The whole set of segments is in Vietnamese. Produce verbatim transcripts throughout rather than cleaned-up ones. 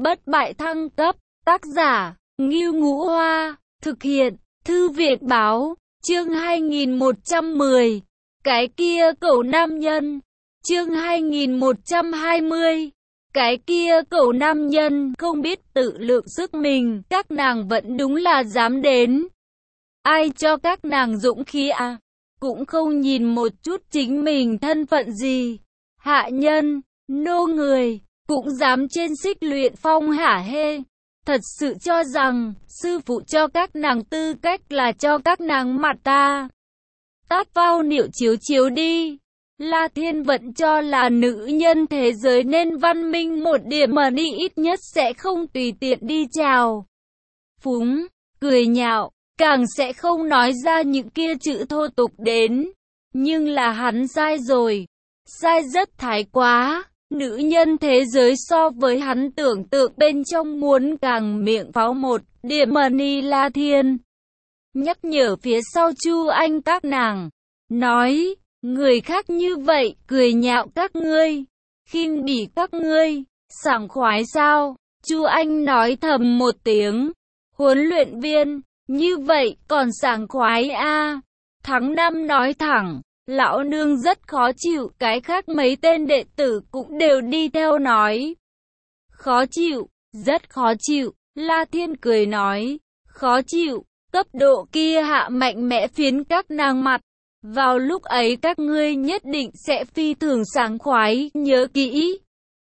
bất bại thăng cấp, tác giả, Ngưu Ngũ Hoa, thực hiện, Thư viện Báo, chương hai nghìn một trăm mười, cái kia cậu nam nhân, chương hai nghìn một trăm hai mươi, cái kia cậu nam nhân không biết tự lượng sức mình, các nàng vẫn đúng là dám đến. Ai cho các nàng dũng khí à? Cũng không nhìn một chút chính mình thân phận gì. Hạ nhân, nô người, cũng dám trên xích luyện phong hả hê. Thật sự cho rằng, sư phụ cho các nàng tư cách là cho các nàng mặt ta. Tát vào niệu chiếu chiếu đi. La Thiên vẫn cho là nữ nhân thế giới nên văn minh một điểm mà đi, ít nhất sẽ không tùy tiện đi chào phúng, cười nhạo, càng sẽ không nói ra những kia chữ thô tục đến. Nhưng là hắn sai rồi, sai rất thái quá. Nữ nhân thế giới so với hắn tưởng tượng bên trong muốn càng miệng pháo một điểm mà ni. La Thiên nhắc nhở phía sau Chu Anh các nàng, nói, người khác như vậy, cười nhạo các ngươi, khinh bỉ các ngươi, sảng khoái sao? Chu Anh nói thầm một tiếng, huấn luyện viên, như vậy còn sảng khoái a? À? Tháng năm nói thẳng, lão nương rất khó chịu, cái khác mấy tên đệ tử cũng đều đi theo nói. Khó chịu, rất khó chịu, La Thiên cười nói, khó chịu, cấp độ kia hạ mạnh mẽ phiến các nàng mặt. Vào lúc ấy các ngươi nhất định sẽ phi thường sảng khoái, nhớ kỹ.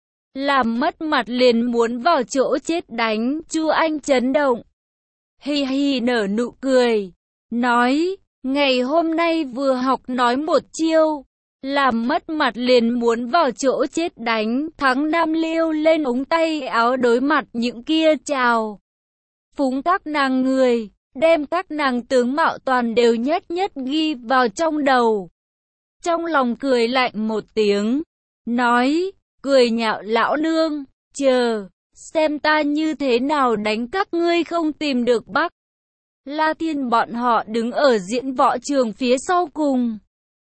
Làm mất mặt liền muốn vào chỗ chết đánh. Chu Anh chấn động, hi hi nở nụ cười, nói, ngày hôm nay vừa học nói một chiêu, làm mất mặt liền muốn vào chỗ chết đánh. Tháng năm liêu lên ống tay áo đối mặt những kia chào phúng các nàng người, đem các nàng tướng mạo toàn đều nhất nhất ghi vào trong đầu. Trong lòng cười lạnh một tiếng, nói, cười nhạo lão nương, chờ, xem ta như thế nào đánh các ngươi không tìm được Bắc. La Thiên bọn họ đứng ở diễn võ trường phía sau cùng.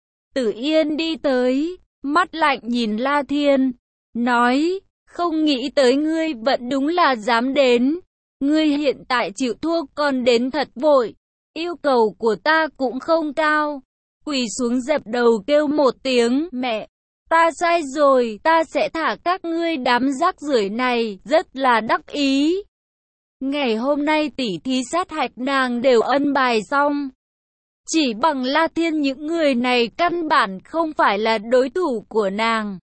Tử Yên đi tới, mắt lạnh nhìn La Thiên, nói, không nghĩ tới ngươi vẫn đúng là dám đến. Ngươi hiện tại chịu thua còn đến thật vội, yêu cầu của ta cũng không cao. Quỳ xuống dập đầu kêu một tiếng, mẹ, ta sai rồi, ta sẽ thả các ngươi đám rác rưởi này, rất là đắc ý. Ngày hôm nay tỉ thí sát hạch nàng đều ân bài xong. Chỉ bằng La Thiên những người này căn bản không phải là đối thủ của nàng.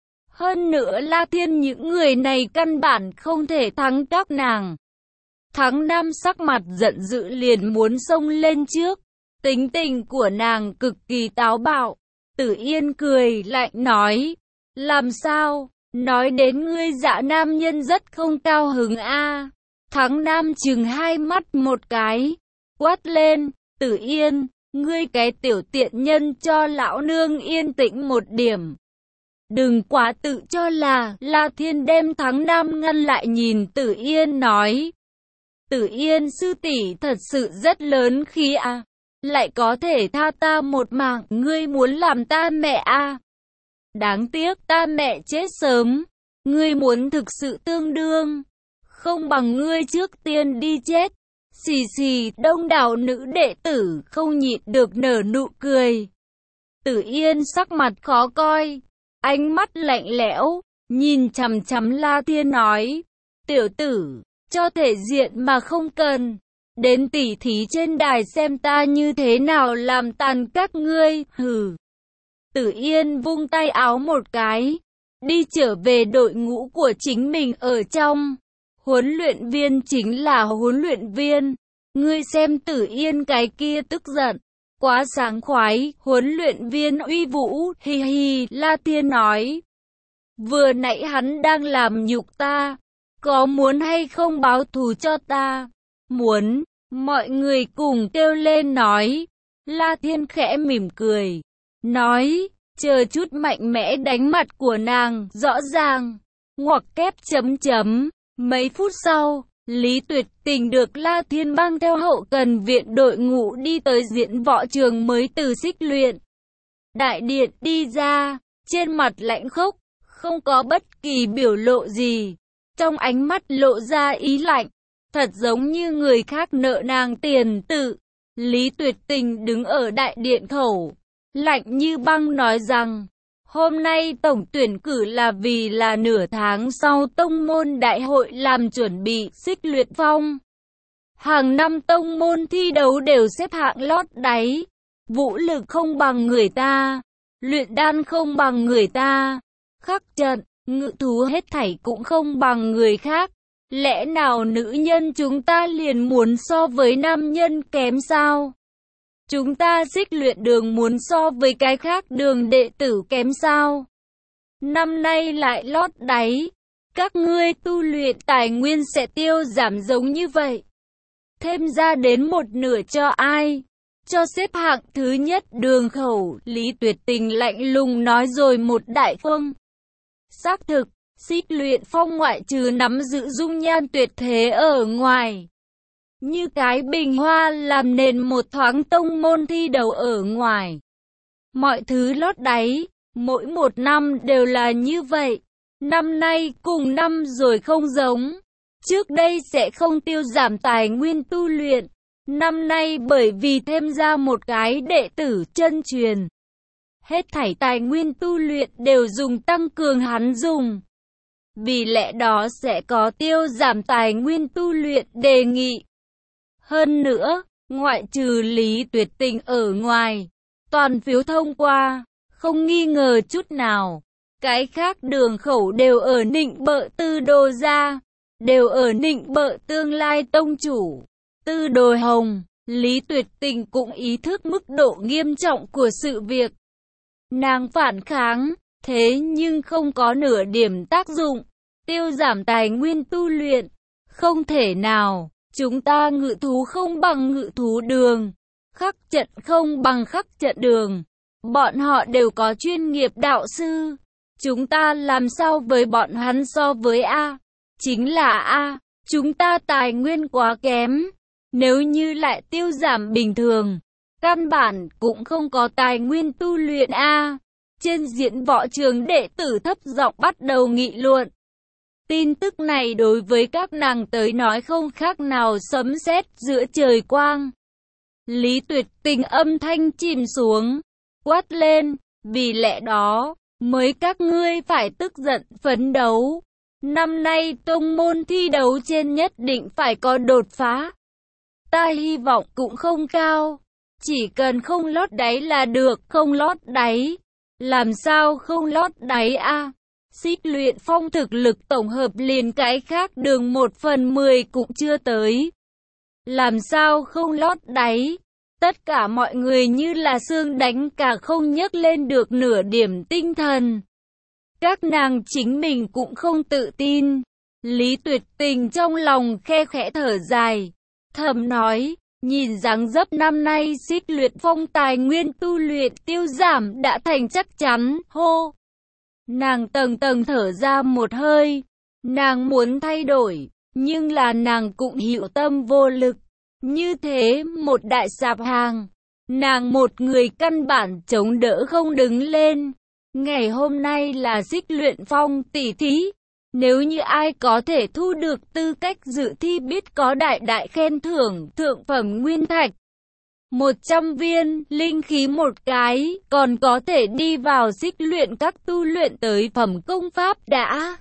Hơn nữa La Thiên những người này căn bản không thể thắng các nàng. Tháng năm sắc mặt giận dữ liền muốn xông lên trước. Tính tình của nàng cực kỳ táo bạo. Tử Yên cười lạnh nói, làm sao, nói đến ngươi dạ nam nhân rất không cao hứng a. À. Tháng năm chừng hai mắt một cái, quát lên, Tử Yên, ngươi cái tiểu tiện nhân, cho lão nương yên tĩnh một điểm. Đừng quá tự cho là. La Thiên đem Tháng năm ngăn lại, nhìn Tử Yên nói, Tử Yên sư tỷ thật sự rất lớn khí à, lại có thể tha ta một mạng, ngươi muốn làm ta mẹ à. Đáng tiếc ta mẹ chết sớm, ngươi muốn thực sự tương đương, không bằng ngươi trước tiên đi chết. Xì xì, đông đảo nữ đệ tử không nhịn được nở nụ cười. Tử Yên sắc mặt khó coi, ánh mắt lạnh lẽo, nhìn chằm chằm La Thiên nói, tiểu tử, cho thể diện mà không cần, đến tỉ thí trên đài xem ta như thế nào làm tàn các ngươi, hừ. Tử Yên vung tay áo một cái, đi trở về đội ngũ của chính mình ở trong. Huấn luyện viên chính là huấn luyện viên, ngươi xem Tử Yên cái kia tức giận, quá sáng khoái. Huấn luyện viên uy vũ, hi hi. La Thiên nói, vừa nãy hắn đang làm nhục ta, có muốn hay không báo thù cho ta? Muốn. Mọi người cùng kêu lên nói. La Thiên khẽ mỉm cười, nói, chờ chút mạnh mẽ đánh mặt của nàng, rõ ràng. Ngoặc kép chấm chấm. Mấy phút sau, Lý Tuyệt Tình được La Thiên mang theo hậu cần viện đội ngũ đi tới diễn võ trường mới từ xích luyện đại điện đi ra, trên mặt lạnh khốc, không có bất kỳ biểu lộ gì. trong ánh mắt lộ ra ý lạnh, thật giống như người khác nợ nàng tiền tự. Lý Tuyệt Tình đứng ở đại điện khẩu, lạnh như băng nói rằng, hôm nay tổng tuyển cử là vì là nửa tháng sau tông môn đại hội làm chuẩn bị. Xích Luyện Phong hàng năm tông môn thi đấu đều xếp hạng lót đáy, vũ lực không bằng người ta, luyện đan không bằng người ta, khắc trận, ngự thú hết thảy cũng không bằng người khác. Lẽ nào nữ nhân chúng ta liền muốn so với nam nhân kém sao? Chúng ta Xích Luyện đường muốn so với cái khác đường đệ tử kém sao? Năm nay lại lót đáy, các ngươi tu luyện tài nguyên sẽ tiêu giảm giống như vậy. Thêm ra đến một nửa cho ai? Cho xếp hạng thứ nhất đường khẩu. Lý Tuyệt Tình lạnh lùng nói rồi một đại phương. Xác thực, Xích Luyện Phong ngoại trừ nắm giữ dung nhan tuyệt thế ở ngoài, như cái bình hoa làm nền một thoáng tông môn thi đấu ở ngoài, mọi thứ lót đáy, mỗi một năm đều là như vậy. Năm nay cùng năm rồi không giống, trước đây sẽ không tiêu giảm tài nguyên tu luyện, năm nay bởi vì thêm ra một cái đệ tử chân truyền, hết thảy tài nguyên tu luyện đều dùng tăng cường hắn dùng. Vì lẽ đó sẽ có tiêu giảm tài nguyên tu luyện đề nghị. Hơn nữa, ngoại trừ Lý Tuyệt Tình ở ngoài, toàn phiếu thông qua, không nghi ngờ chút nào. Cái khác đường khẩu đều ở nịnh bợ Tư Đồ gia, đều ở nịnh bợ tương lai tông chủ, Tư Đồ Hồng. Lý Tuyệt Tình cũng ý thức mức độ nghiêm trọng của sự việc. Nàng phản kháng, thế nhưng không có nửa điểm tác dụng. Tiêu giảm tài nguyên tu luyện, không thể nào. Chúng ta ngự thú không bằng ngự thú đường, khắc trận không bằng khắc trận đường. Bọn họ đều có chuyên nghiệp đạo sư. Chúng ta làm sao với bọn hắn so với A? Chính là A, chúng ta tài nguyên quá kém. Nếu như lại tiêu giảm bình thường, căn bản cũng không có tài nguyên tu luyện A. Trên diễn võ trường đệ tử thấp giọng bắt đầu nghị luận. Tin tức này đối với các nàng tới nói không khác nào sấm sét giữa trời quang. Lý Tuyệt Tình âm thanh chìm xuống, quát lên, vì lẽ đó, mới các ngươi phải tức giận phấn đấu. Năm nay tông môn thi đấu trên nhất định phải có đột phá. Ta hy vọng cũng không cao, chỉ cần không lót đáy là được. Không lót đáy, làm sao không lót đáy a? Xích Luyện Phong thực lực tổng hợp liền cái khác đường một phần mười cũng chưa tới. Làm sao không lót đáy? Tất cả mọi người như là xương đánh cả không nhấc lên được nửa điểm tinh thần. Các nàng chính mình cũng không tự tin. Lý Tuyệt Tình trong lòng khe khẽ thở dài, thầm nói, nhìn dáng dấp năm nay Xích Luyện Phong tài nguyên tu luyện tiêu giảm đã thành chắc chắn. Hô! Nàng tầng tầng thở ra một hơi. Nàng muốn thay đổi, nhưng là nàng cũng hiểu tâm vô lực. Như thế một đại sạp hàng, nàng một người căn bản chống đỡ không đứng lên. Ngày hôm nay là Xích Luyện Phong tỷ thí, nếu như ai có thể thu được tư cách dự thi biết có đại đại khen thưởng thượng phẩm nguyên thạch một trăm viên, linh khí một cái, còn có thể đi vào xích luyện các tu luyện tới phẩm công pháp đã.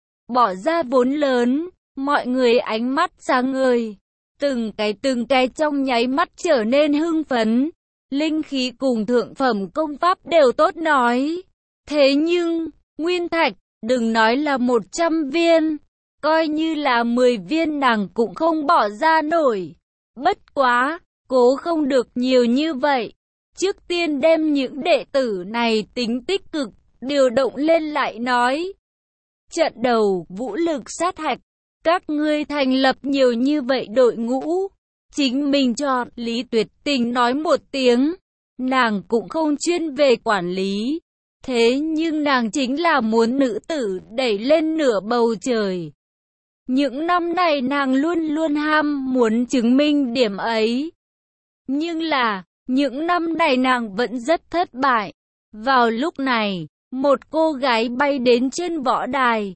Bỏ ra vốn lớn, mọi người ánh mắt sáng ngời, từng cái từng cái trong nháy mắt trở nên hưng phấn. Linh khí cùng thượng phẩm công pháp đều tốt nói. Thế nhưng, nguyên thạch, đừng nói là một trăm viên, coi như là mười viên nàng cũng không bỏ ra nổi. Bất quá, cố không được nhiều như vậy. Trước tiên đem những đệ tử này tính tích cực, điều động lên lại nói. Trận đầu, vũ lực sát hạch, các ngươi thành lập nhiều như vậy đội ngũ, chính mình chọn. Lý Tuyệt Tình nói một tiếng, nàng cũng không chuyên về quản lý. Thế nhưng nàng chính là muốn nữ tử đẩy lên nửa bầu trời. Những năm này nàng luôn luôn ham muốn chứng minh điểm ấy. Nhưng là, những năm này nàng vẫn rất thất bại. Vào lúc này, một cô gái bay đến trên võ đài.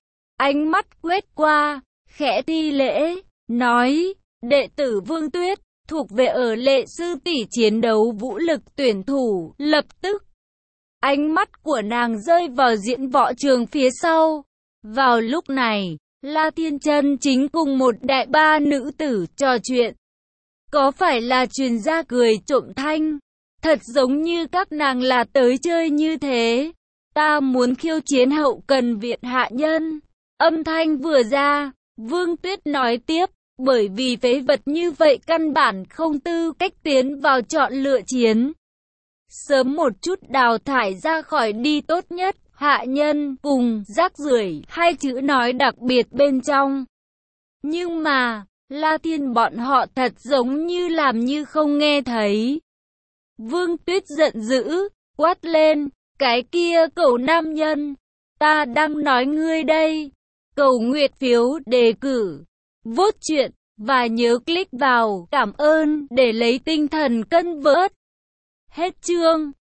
ánh mắt quét qua, khẽ thi lễ, nói, đệ tử Vương Tuyết, thuộc về ở Lệ sư tỷ chiến đấu vũ lực tuyển thủ, lập tức. Ánh mắt của nàng rơi vào diễn võ trường phía sau. Vào lúc này, La Thiên chân chính cùng một đại ba nữ tử trò chuyện. Có phải là truyền ra cười trộm thanh? Thật giống như các nàng là tới chơi như thế. Ta muốn khiêu chiến hậu cần viện hạ nhân. Âm thanh vừa ra, Vương Tuyết nói tiếp, bởi vì phế vật như vậy căn bản không tư cách tiến vào chọn lựa chiến. Sớm một chút đào thải ra khỏi đi tốt nhất, hạ nhân cùng rác rưởi hai chữ nói đặc biệt bên trong. Nhưng mà, La Thiên bọn họ thật giống như làm như không nghe thấy. Vương Tuyết giận dữ, quát lên, cái kia cậu nam nhân, ta đang nói ngươi đây. Cầu nguyện phiếu đề cử, vote chuyện, và nhớ click vào cảm ơn để lấy tinh thần cân vớt. Hết chương.